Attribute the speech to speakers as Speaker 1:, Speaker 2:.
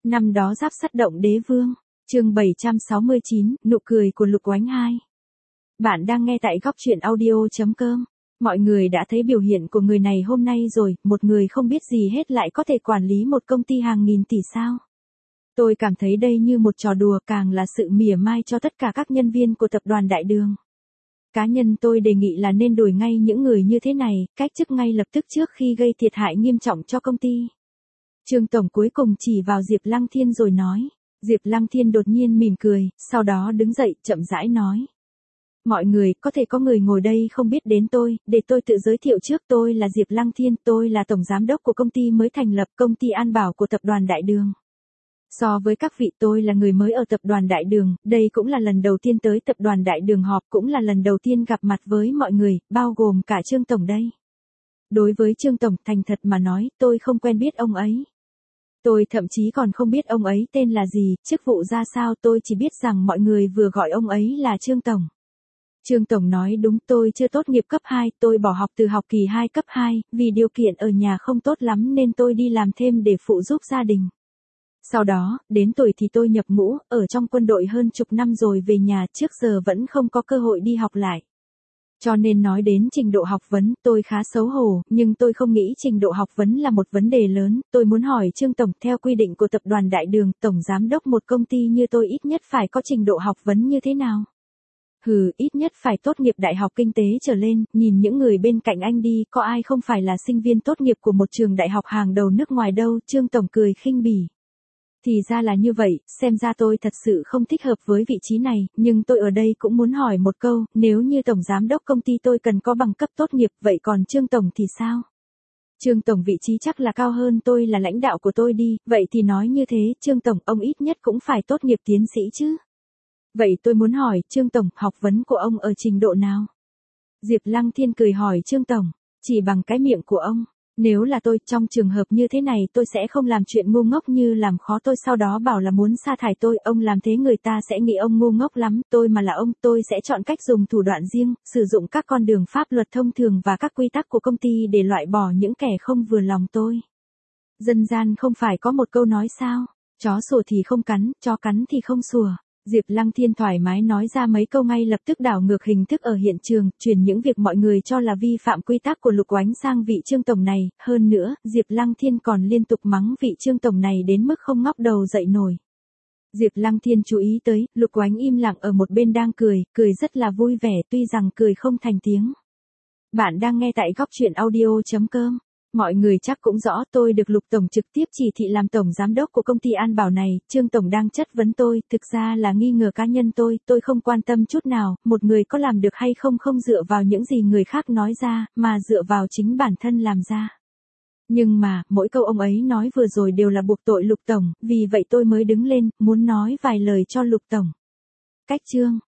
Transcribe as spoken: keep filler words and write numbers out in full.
Speaker 1: Năm đó Giáp Sắt động Đế Vương, chương bảy trăm sáu mươi chín, nụ cười của Lục Oánh hai. Bạn đang nghe tại góc truyện audio chấm com. Mọi người đã thấy biểu hiện của người này hôm nay rồi, một người không biết gì hết lại có thể quản lý một công ty hàng nghìn tỷ sao. Tôi cảm thấy đây như một trò đùa, càng là sự mỉa mai cho tất cả các nhân viên của tập đoàn Đại Đường. Cá nhân tôi đề nghị là nên đuổi ngay những người như thế này, cách chức ngay lập tức trước khi gây thiệt hại nghiêm trọng cho công ty. Trương Tổng cuối cùng chỉ vào Diệp Lăng Thiên rồi nói. Diệp Lăng Thiên đột nhiên mỉm cười, sau đó đứng dậy, chậm rãi nói. Mọi người, có thể có người ngồi đây không biết đến tôi, để tôi tự giới thiệu trước, tôi là Diệp Lăng Thiên, tôi là Tổng Giám đốc của công ty mới thành lập, công ty An Bảo của Tập đoàn Đại Đường. So với các vị, tôi là người mới ở Tập đoàn Đại Đường, đây cũng là lần đầu tiên tới Tập đoàn Đại Đường họp, cũng là lần đầu tiên gặp mặt với mọi người, bao gồm cả Trương Tổng đây. Đối với Trương Tổng, thành thật mà nói, tôi không quen biết ông ấy. Tôi thậm chí còn không biết ông ấy tên là gì, chức vụ ra sao, tôi chỉ biết rằng mọi người vừa gọi ông ấy là Trương Tổng. Trương Tổng nói đúng, tôi chưa tốt nghiệp cấp hai, tôi bỏ học từ học kỳ hai cấp hai, vì điều kiện ở nhà không tốt lắm nên tôi đi làm thêm để phụ giúp gia đình. Sau đó, đến tuổi thì tôi nhập ngũ, ở trong quân đội hơn chục năm rồi về nhà, trước giờ vẫn không có cơ hội đi học lại. Cho nên nói đến trình độ học vấn, tôi khá xấu hổ, nhưng tôi không nghĩ trình độ học vấn là một vấn đề lớn. Tôi muốn hỏi Trương Tổng, theo quy định của Tập đoàn Đại Đường, Tổng Giám đốc một công ty như tôi ít nhất phải có trình độ học vấn như thế nào? Hừ, ít nhất phải tốt nghiệp đại học kinh tế trở lên, nhìn những người bên cạnh anh đi, có ai không phải là sinh viên tốt nghiệp của một trường đại học hàng đầu nước ngoài đâu. Trương Tổng cười khinh bỉ. Thì ra là như vậy, xem ra tôi thật sự không thích hợp với vị trí này, nhưng tôi ở đây cũng muốn hỏi một câu, nếu như Tổng Giám đốc công ty tôi cần có bằng cấp tốt nghiệp, vậy còn Trương Tổng thì sao? Trương Tổng vị trí chắc là cao hơn tôi, là lãnh đạo của tôi đi, vậy thì nói như thế, Trương Tổng, ông ít nhất cũng phải tốt nghiệp tiến sĩ chứ? Vậy tôi muốn hỏi, Trương Tổng, học vấn của ông ở trình độ nào? Diệp Lăng Thiên cười hỏi Trương Tổng, chỉ bằng cái miệng của ông. Nếu là tôi, trong trường hợp như thế này tôi sẽ không làm chuyện ngu ngốc như làm khó tôi sau đó bảo là muốn sa thải tôi, ông làm thế người ta sẽ nghĩ ông ngu ngốc lắm, tôi mà là ông, tôi sẽ chọn cách dùng thủ đoạn riêng, sử dụng các con đường pháp luật thông thường và các quy tắc của công ty để loại bỏ những kẻ không vừa lòng tôi. Dân gian không phải có một câu nói sao, chó sủa thì không cắn, chó cắn thì không sủa. Diệp Lăng Thiên thoải mái nói ra mấy câu, ngay lập tức đảo ngược hình thức ở hiện trường, chuyển những việc mọi người cho là vi phạm quy tắc của Lục Oánh sang vị Trương Tổng này, hơn nữa, Diệp Lăng Thiên còn liên tục mắng vị Trương Tổng này đến mức không ngóc đầu dậy nổi. Diệp Lăng Thiên chú ý tới, Lục Oánh im lặng ở một bên đang cười, cười rất là vui vẻ, tuy rằng cười không thành tiếng. Bạn đang nghe tại góc truyện audio chấm com. Mọi người chắc cũng rõ, tôi được Lục Tổng trực tiếp chỉ thị làm Tổng Giám đốc của công ty An Bảo này. Trương Tổng đang chất vấn tôi, thực ra là nghi ngờ cá nhân tôi, tôi không quan tâm chút nào, một người có làm được hay không không dựa vào những gì người khác nói ra, mà dựa vào chính bản thân làm ra. Nhưng mà, mỗi câu ông ấy nói vừa rồi đều là buộc tội Lục Tổng, vì vậy tôi mới đứng lên, muốn nói vài lời cho Lục Tổng. Cách chương,